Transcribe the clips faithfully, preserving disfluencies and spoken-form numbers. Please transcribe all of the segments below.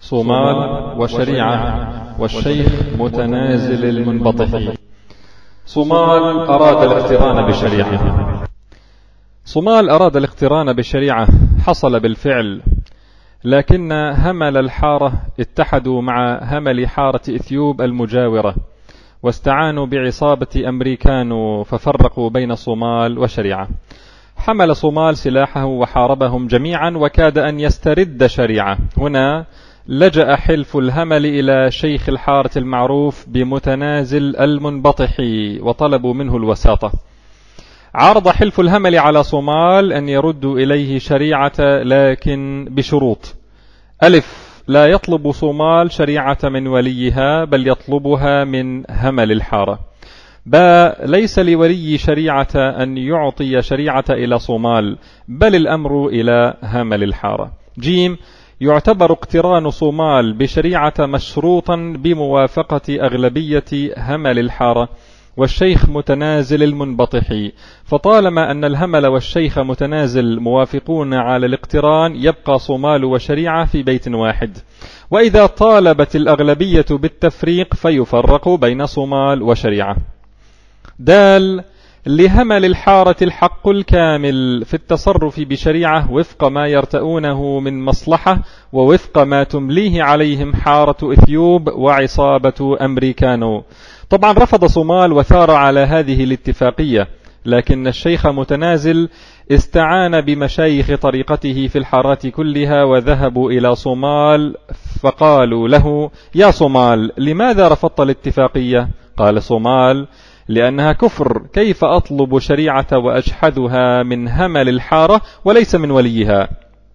صومال وشريعة والشيخ متنازل المنبطح. صومال أراد الاقتران بشريعة. صومال أراد الاقتران بشريعة، حصل بالفعل، لكن همل الحارة اتحدوا مع همل حارة إثيوب المجاورة واستعانوا بعصابة أمريكان ففرقوا بين صومال وشريعة. حمل صومال سلاحه وحاربهم جميعا وكاد أن يسترد شريعة. هنا لجأ حلف الهمل إلى شيخ الحارة المعروف بمتنازل المنبطح وطلبوا منه الوساطة. عرض حلف الهمل على صومال أن يردوا إليه شريعة، لكن بشروط. ألف، لا يطلب صومال شريعة من وليها بل يطلبها من همل الحارة. باء، ليس لولي شريعة أن يعطي شريعة إلى صومال بل الأمر إلى همل الحارة. جيم، يعتبر اقتران صومال بشريعة مشروطا بموافقة أغلبية همل الحارة والشيخ متنازل المنبطح، فطالما أن الهمل والشيخ متنازل موافقون على الاقتران يبقى صومال وشريعة في بيت واحد، وإذا طالبت الأغلبية بالتفريق فيفرق بين صومال وشريعة. دال، لهمل الحارة الحق الكامل في التصرف بشريعة وفق ما يرتؤونه من مصلحة ووفق ما تمليه عليهم حارة إثيوب وعصابة أمريكانو. طبعا رفض صومال وثار على هذه الاتفاقية، لكن الشيخ متنازل استعان بمشايخ طريقته في الحارات كلها وذهبوا إلى صومال فقالوا له: يا صومال، لماذا رفضت الاتفاقية؟ قال صومال: لأنها كفر، كيف أطلب شريعة وأجحدها من همل الحارة وليس من وليها؟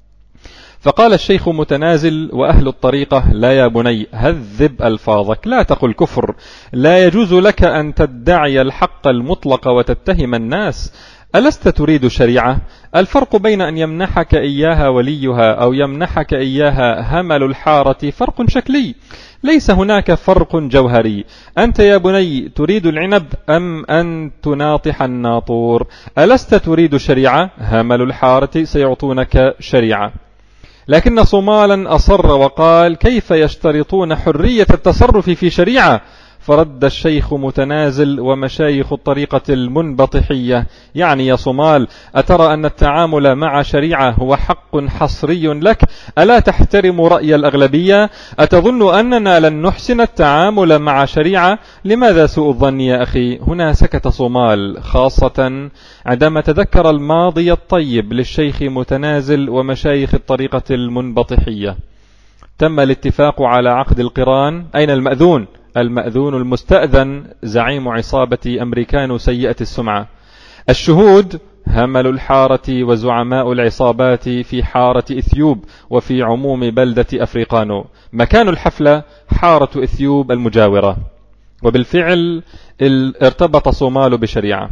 فقال الشيخ متنازل وأهل الطريقة: لا يا بني، هذب ألفاظك، لا تقل كفر، لا يجوز لك أن تدعي الحق المطلق وتتهم الناس. ألست تريد شريعة؟ الفرق بين أن يمنحك إياها وليها أو يمنحك إياها همل الحارة فرق شكلي، ليس هناك فرق جوهري. أنت يا بني تريد العنب أم أن تناطح الناطور؟ ألست تريد شريعة؟ همل الحارة سيعطونك شريعة. لكن صومالا أصر وقال: كيف يشترطون حرية التصرف في شريعة؟ فرد الشيخ متنازل ومشايخ الطريقة المنبطحية: يعني يا صومال، أترى أن التعامل مع شريعة هو حق حصري لك؟ ألا تحترم رأي الأغلبية؟ أتظن أننا لن نحسن التعامل مع شريعة؟ لماذا سوء الظن يا أخي؟ هنا سكت صومال، خاصة عندما تذكر الماضي الطيب للشيخ متنازل ومشايخ الطريقة المنبطحية. تم الاتفاق على عقد القران. أين المأذون؟ المأذون المستأذن زعيم عصابة أمريكان سيئة السمعة. الشهود همل الحارة وزعماء العصابات في حارة إثيوب وفي عموم بلدة أفريقانو. مكان الحفلة حارة إثيوب المجاورة. وبالفعل ارتبط صومال بشريعة.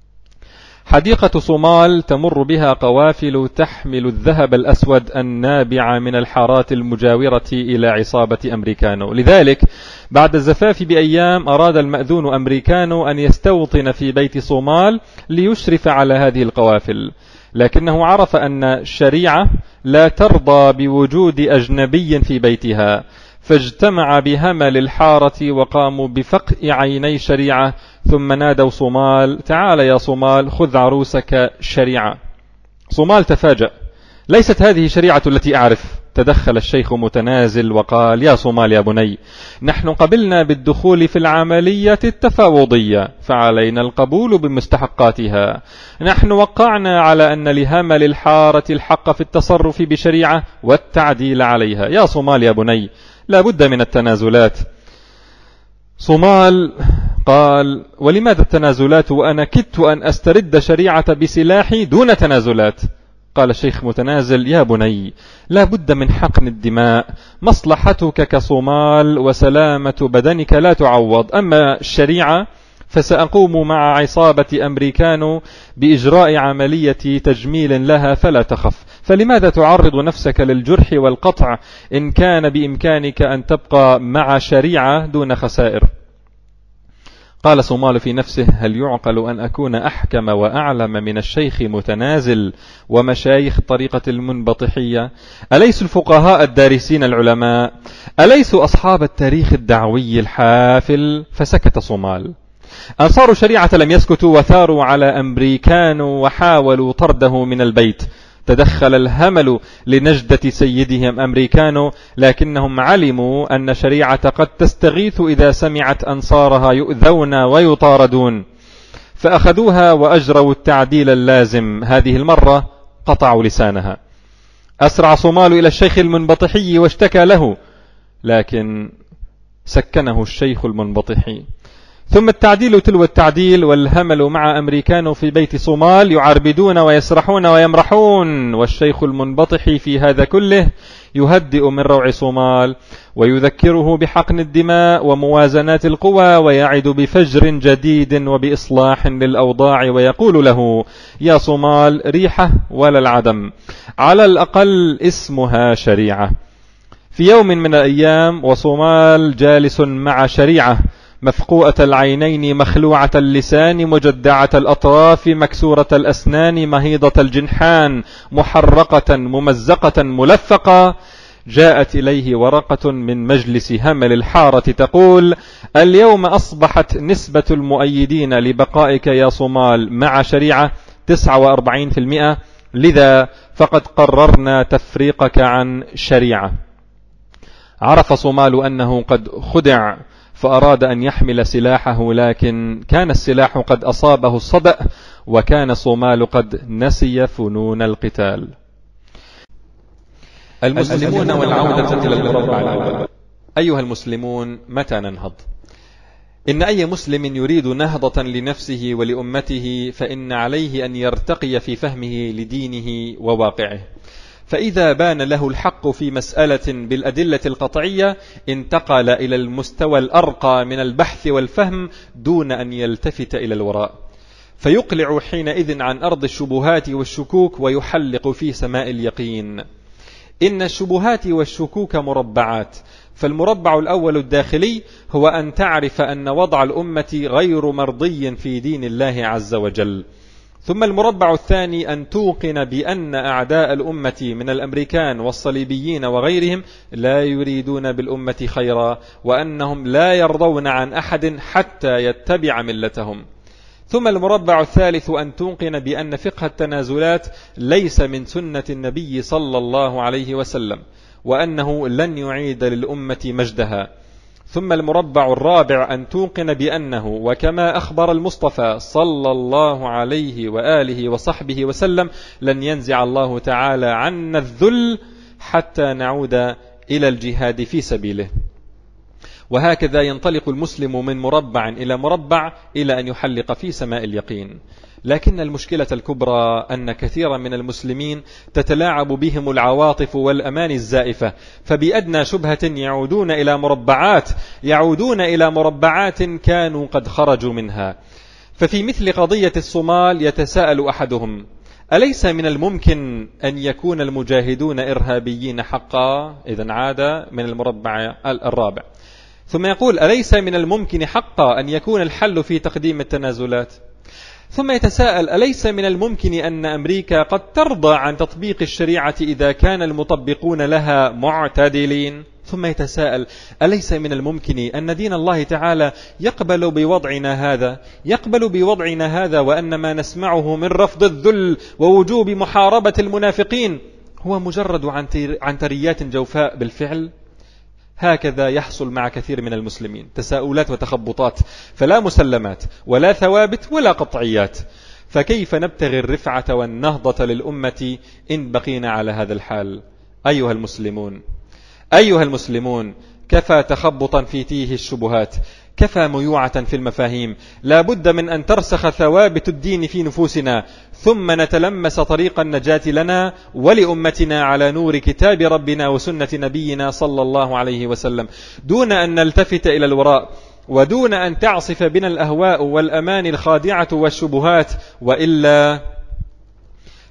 حديقة صومال تمر بها قوافل تحمل الذهب الأسود النابع من الحارات المجاورة إلى عصابة أمريكانو. لذلك بعد الزفاف بأيام أراد المأذون أمريكانو أن يستوطن في بيت صومال ليشرف على هذه القوافل، لكنه عرف أن الشريعة لا ترضى بوجود أجنبي في بيتها، فاجتمع بهمل الحارة وقاموا بفقع عيني شريعة، ثم نادوا صومال: تعال يا صومال، خذ عروسك شريعة. صومال تفاجأ: ليست هذه شريعة التي أعرف. تدخل الشيخ متنازل وقال: يا صومال يا بني، نحن قبلنا بالدخول في العملية التفاوضية، فعلينا القبول بمستحقاتها. نحن وقعنا على أن لهمل الحارة الحق في التصرف بشريعة والتعديل عليها. يا صومال يا بني، لا بد من التنازلات. صومال قال: ولماذا التنازلات وأنا كدت أن أسترد شريعة بسلاحي دون تنازلات؟ قال الشيخ متنازل: يا بني، لا بد من حقن الدماء، مصلحتك كصومال وسلامة بدنك لا تعوض، أما الشريعة فسأقوم مع عصابة أمريكانو بإجراء عملية تجميل لها فلا تخف. فلماذا تعرض نفسك للجرح والقطع إن كان بإمكانك أن تبقى مع شريعة دون خسائر؟ قال صومال في نفسه: هل يعقل أن أكون أحكم وأعلم من الشيخ متنازل ومشايخ طريقة المنبطحية؟ أليسوا الفقهاء الدارسين العلماء؟ أليسوا أصحاب التاريخ الدعوي الحافل؟ فسكت صومال. أنصار الشريعة لم يسكتوا وثاروا على أمريكانو وحاولوا طرده من البيت. تدخل الهمل لنجدة سيدهم أمريكانو، لكنهم علموا أن شريعة قد تستغيث إذا سمعت أنصارها يؤذون ويطاردون، فأخذوها وأجروا التعديل اللازم. هذه المرة قطعوا لسانها. أسرع صومال إلى الشيخ المنبطحي واشتكى له، لكن سكنه الشيخ المنبطحي. ثم التعديل تلو التعديل، والهمل مع أمريكان في بيت صومال يعربدون ويسرحون ويمرحون، والشيخ المنبطحي في هذا كله يهدئ من روع صومال ويذكره بحقن الدماء وموازنات القوى، ويعد بفجر جديد وبإصلاح للأوضاع، ويقول له: يا صومال، ريحة ولا العدم، على الأقل اسمها شريعة. في يوم من الأيام وصومال جالس مع شريعة مفقوءة العينين مخلوعة اللسان مجدعة الأطراف مكسورة الأسنان مهيضة الجنحان محرقة ممزقة ملفقة، جاءت إليه ورقة من مجلس همل الحارة تقول: اليوم أصبحت نسبة المؤيدين لبقائك يا صومال مع شريعة تسعة وأربعين بالمئة، لذا فقد قررنا تفريقك عن شريعة. عرف صومال أنه قد خدع، فأراد أن يحمل سلاحه، لكن كان السلاح قد أصابه الصدأ، وكان صومال قد نسي فنون القتال. المسلمون والعودة إلى المربع الأول. أيها المسلمون، متى ننهض؟ إن أي مسلم يريد نهضة لنفسه ولأمته فإن عليه أن يرتقي في فهمه لدينه وواقعه، فإذا بان له الحق في مسألة بالأدلة القطعية انتقل إلى المستوى الأرقى من البحث والفهم دون أن يلتفت إلى الوراء، فيقلع حينئذ عن أرض الشبهات والشكوك ويحلق في سماء اليقين. إن الشبهات والشكوك مربعات، فالمربع الأول الداخلي هو أن تعرف أن وضع الأمة غير مرضي في دين الله عز وجل، ثم المربع الثاني أن توقن بأن أعداء الأمة من الأمريكان والصليبيين وغيرهم لا يريدون بالأمة خيرا، وأنهم لا يرضون عن أحد حتى يتبع ملتهم. ثم المربع الثالث أن توقن بأن فقه التنازلات ليس من سنة النبي صلى الله عليه وسلم، وأنه لن يعيد للأمة مجدها. ثم المربع الرابع أن توقن بأنه وكما أخبر المصطفى صلى الله عليه وآله وصحبه وسلم لن ينزع الله تعالى عنا الذل حتى نعود إلى الجهاد في سبيله. وهكذا ينطلق المسلم من مربع إلى مربع إلى أن يحلق في سماء اليقين. لكن المشكلة الكبرى أن كثيرا من المسلمين تتلاعب بهم العواطف والأمان الزائفة، فبأدنى شبهة يعودون إلى مربعات يعودون إلى مربعات كانوا قد خرجوا منها. ففي مثل قضية الصومال يتساءل أحدهم: أليس من الممكن أن يكون المجاهدون إرهابيين حقا؟ إذن عاد من المربع الرابع. ثم يقول: أليس من الممكن حقا أن يكون الحل في تقديم التنازلات؟ ثم يتساءل: أليس من الممكن أن أمريكا قد ترضى عن تطبيق الشريعة إذا كان المطبقون لها معتدلين؟ ثم يتساءل: أليس من الممكن أن دين الله تعالى يقبل بوضعنا هذا يقبل بوضعنا هذا وأن ما نسمعه من رفض الذل ووجوب محاربة المنافقين هو مجرد عنتريات جوفاء بالفعل؟ هكذا يحصل مع كثير من المسلمين، تساؤلات وتخبطات، فلا مسلمات ولا ثوابت ولا قطعيات. فكيف نبتغي الرفعة والنهضة للأمة إن بقينا على هذا الحال؟ أيها المسلمون أيها المسلمون كفى تخبطا في تيه الشبهات، كفى ميوعة في المفاهيم. لا بد من أن ترسخ ثوابت الدين في نفوسنا، ثم نتلمس طريق النجاة لنا ولأمتنا على نور كتاب ربنا وسنة نبينا صلى الله عليه وسلم، دون أن نلتفت إلى الوراء، ودون أن تعصف بنا الأهواء والأمان الخادعة والشبهات، وإلا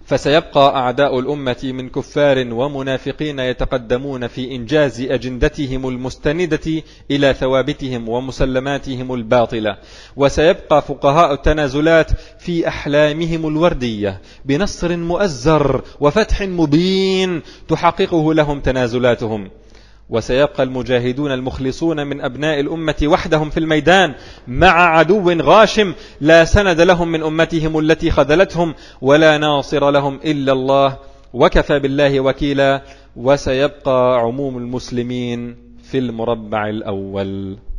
فسيبقى أعداء الأمة من كفار ومنافقين يتقدمون في إنجاز أجندتهم المستندة إلى ثوابتهم ومسلماتهم الباطلة، وسيبقى فقهاء التنازلات في أحلامهم الوردية بنصر مؤزر وفتح مبين تحققه لهم تنازلاتهم، وسيبقى المجاهدون المخلصون من أبناء الأمة وحدهم في الميدان مع عدو غاشم لا سند لهم من أمتهم التي خذلتهم ولا ناصر لهم إلا الله وكفى بالله وكيلا. وسيبقى عموم المسلمين في المربع الأول.